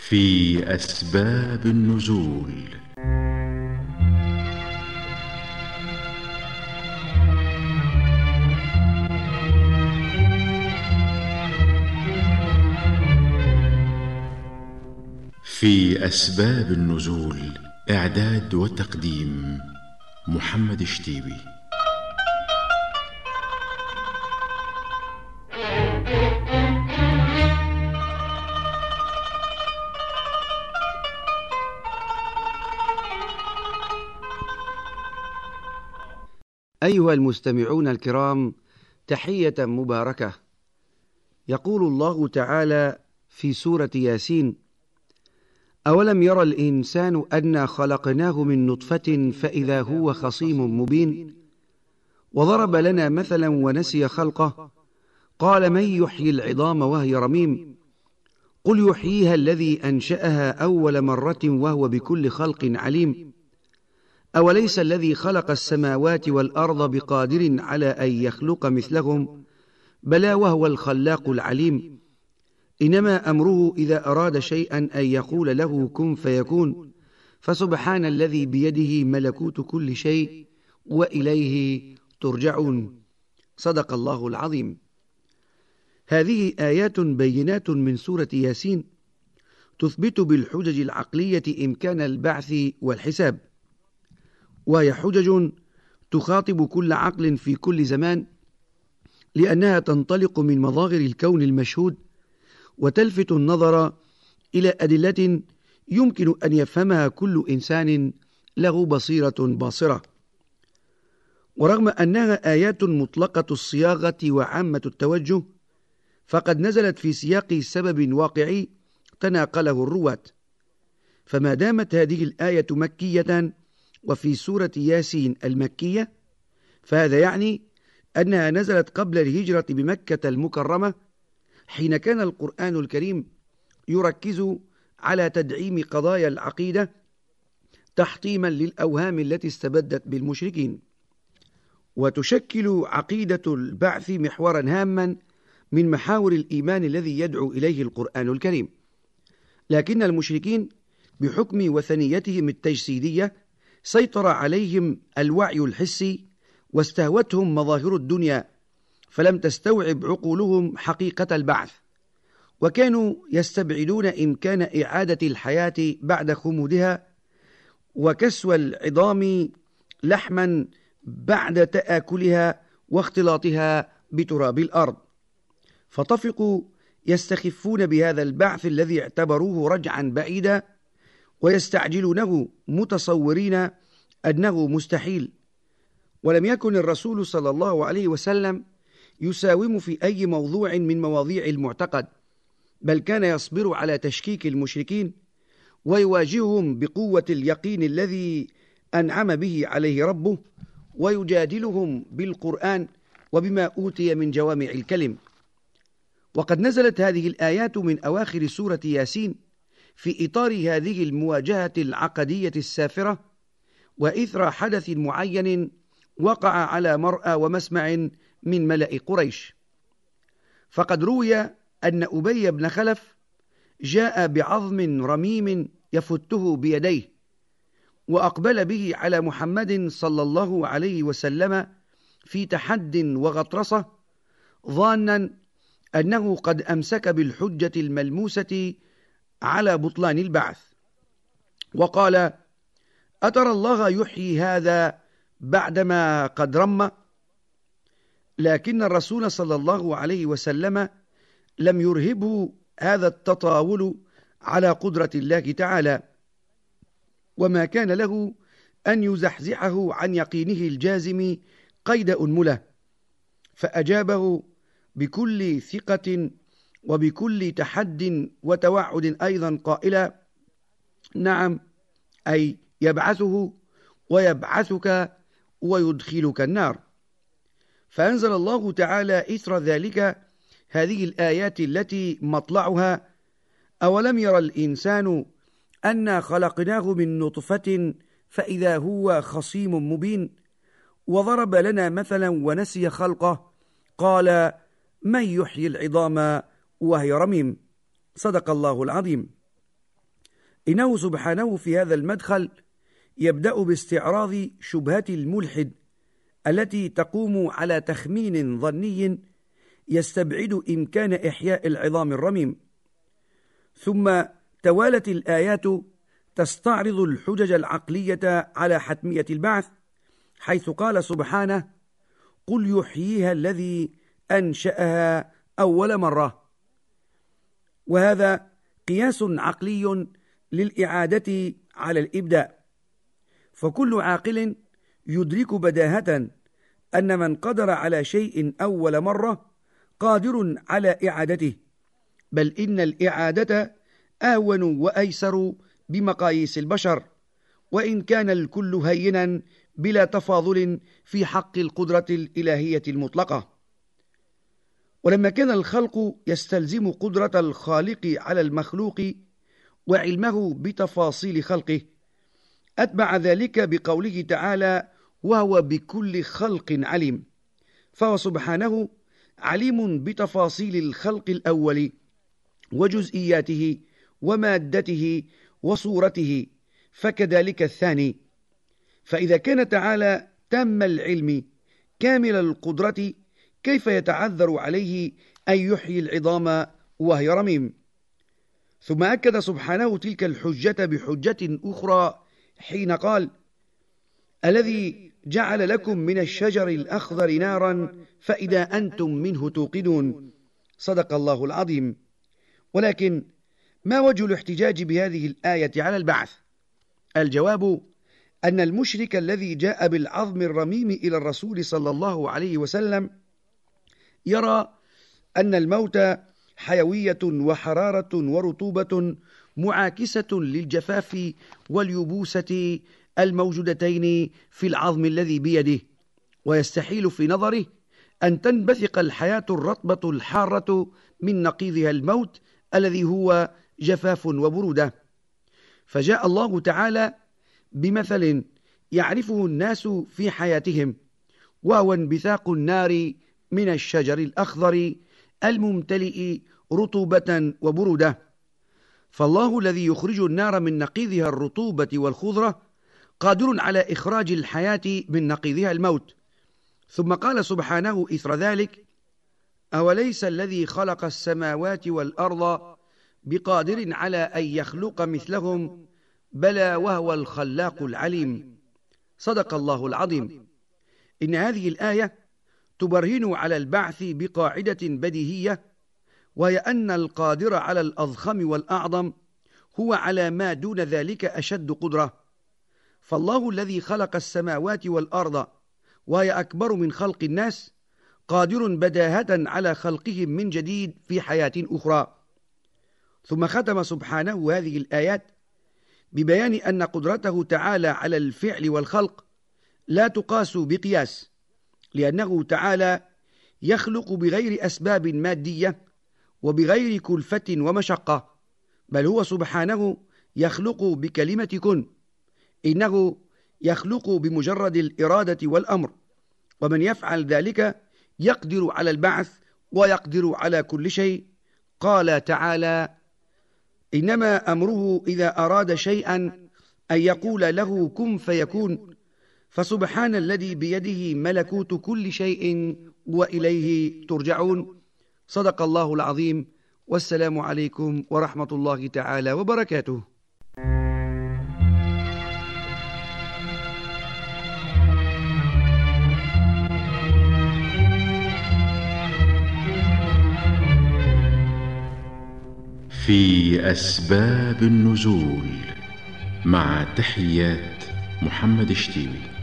في أسباب النزول. في أسباب النزول، إعداد وتقديم محمد الشتيبي. أيها المستمعون الكرام، تحية مباركة. يقول الله تعالى في سورة ياسين: أولم يرى الإنسان أنا خلقناه من نطفة فإذا هو خصيم مبين وضرب لنا مثلا ونسي خلقه قال من يحيي العظام وهي رميم قل يحييها الذي أنشأها أول مرة وهو بكل خلق عليم أوليس الذي خلق السماوات والأرض بقادر على أن يخلق مثلهم بلى وهو الخلاق العليم إنما أمره إذا أراد شيئا أن يقول له كن فيكون فسبحان الذي بيده ملكوت كل شيء وإليه ترجعون. صدق الله العظيم. هذه آيات بينات من سورة ياسين تثبت بالحجج العقلية إمكان البعث والحساب، وهي حجج تخاطب كل عقل في كل زمان، لأنها تنطلق من مظاهر الكون المشهود وتلفت النظر إلى أدلة يمكن أن يفهمها كل إنسان له بصيرة باصرة. ورغم أنها آيات مطلقة الصياغة وعامة التوجه، فقد نزلت في سياق سبب واقعي تناقله الرواة. فما دامت هذه الآية مكية وفي سورة ياسين المكية، فهذا يعني أنها نزلت قبل الهجرة بمكة المكرمة، حين كان القرآن الكريم يركز على تدعيم قضايا العقيدة تحطيما للأوهام التي استبدت بالمشركين. وتشكل عقيدة البعث محورا هاما من محاور الإيمان الذي يدعو إليه القرآن الكريم. لكن المشركين بحكم وثنيتهم التجسيدية سيطر عليهم الوعي الحسي واستهوتهم مظاهر الدنيا، فلم تستوعب عقولهم حقيقة البعث، وكانوا يستبعدون إمكان إعادة الحياة بعد خمودها وكسوى العظام لحما بعد تآكلها واختلاطها بتراب الأرض، فطفقوا يستخفون بهذا البعث الذي اعتبروه رجعا بعيدا ويستعجلونه متصورين أنه مستحيل. ولم يكن الرسول صلى الله عليه وسلم يساوم في أي موضوع من مواضيع المعتقد، بل كان يصبر على تشكيك المشركين ويواجههم بقوة اليقين الذي أنعم به عليه ربه، ويجادلهم بالقرآن وبما أوتي من جوامع الكلم. وقد نزلت هذه الآيات من أواخر سورة ياسين في إطار هذه المواجهة العقدية السافرة، وإثر حدث معين وقع على مرأى ومسمع من ملأ قريش. فقد روي أن أبي بن خلف جاء بعظم رميم يفته بيديه، وأقبل به على محمد صلى الله عليه وسلم في تحد وغطرسة، ظانا أنه قد أمسك بالحجة الملموسة على بطلان البعث، وقال: أترى الله يحيي هذا بعدما قد رم؟ لكن الرسول صلى الله عليه وسلم لم يرهبه هذا التطاول على قدرة الله تعالى، وما كان له أن يزحزحه عن يقينه الجازم قيد أنملة، فأجابه بكل ثقة وبكل تحد وتوعد أيضا قائلا: نعم، أي يبعثه ويبعثك ويدخلك النار. فأنزل الله تعالى إثر ذلك هذه الآيات التي مطلعها: أولم يرى الإنسان أنا خلقناه من نطفة فإذا هو خصيم مبين وضرب لنا مثلا ونسي خلقه قال من يحيي العظام وهي رميم. صدق الله العظيم. إنه سبحانه في هذا المدخل يبدأ باستعراض شبهات الملحد التي تقوم على تخمين ظني يستبعد إمكان إحياء العظام الرميم، ثم توالت الآيات تستعرض الحجج العقلية على حتمية البعث، حيث قال سبحانه: قل يحييها الذي أنشأها أول مرة. وهذا قياس عقلي للإعادة على الإبداء، فكل عاقل يدرك بداهة أن من قدر على شيء أول مرة قادر على إعادته، بل إن الإعادة أهون وأيسر بمقاييس البشر، وإن كان الكل هينا بلا تفاضل في حق القدرة الإلهية المطلقة. ولما كان الخلق يستلزم قدرة الخالق على المخلوق وعلمه بتفاصيل خلقه، أتبع ذلك بقوله تعالى: وهو بكل خلق عليم، فهو سبحانه عليم بتفاصيل الخلق الأول وجزئياته ومادته وصورته، فكذلك الثاني. فإذا كان تعالى تام العلم كامل القدرة، كيف يتعذر عليه أن يحيي العظام وهي رميم؟ ثم أكد سبحانه تلك الحجة بحجة أخرى حين قال: الذي جعل لكم من الشجر الأخضر نارا فإذا أنتم منه توقدون. صدق الله العظيم. ولكن ما وجه الاحتجاج بهذه الآية على البعث؟ الجواب أن المشرك الذي جاء بالعظم الرميم إلى الرسول صلى الله عليه وسلم يرى أن الموت حيوية وحرارة ورطوبة معاكسة للجفاف واليبوسة الموجودتين في العظم الذي بيده، ويستحيل في نظره أن تنبثق الحياة الرطبة الحارة من نقيضها الموت الذي هو جفاف وبرودة. فجاء الله تعالى بمثل يعرفه الناس في حياتهم، وهو انبثاق النار من الشجر الأخضر الممتلئ رطوبة وبرودة. فالله الذي يخرج النار من نقيضها الرطوبة والخضرة قادر على إخراج الحياة من نقيضها الموت. ثم قال سبحانه إثر ذلك: أوليس الذي خلق السماوات والأرض بقادر على أن يخلق مثلهم بلى وهو الخلاق العليم. صدق الله العظيم. إن هذه الآية تبرهن على البعث بقاعدة بديهية، وهي أن القادر على الأضخم والأعظم هو على ما دون ذلك أشد قدرة. فالله الذي خلق السماوات والأرض وهي أكبر من خلق الناس قادر بداهة على خلقهم من جديد في حياة أخرى. ثم ختم سبحانه هذه الآيات ببيان أن قدرته تعالى على الفعل والخلق لا تقاس بقياس، لأنه تعالى يخلق بغير أسباب مادية وبغير كلفة ومشقة، بل هو سبحانه يخلق بكلمة كن. إنه يخلق بمجرد الإرادة والأمر، ومن يفعل ذلك يقدر على البعث ويقدر على كل شيء. قال تعالى: إنما أمره إذا أراد شيئا أن يقول له كن فيكون. فسبحان الذي بيده ملكوت كل شيء وإليه ترجعون. صدق الله العظيم. والسلام عليكم ورحمة الله تعالى وبركاته. في أسباب النزول، مع تحيات محمد شتيبي.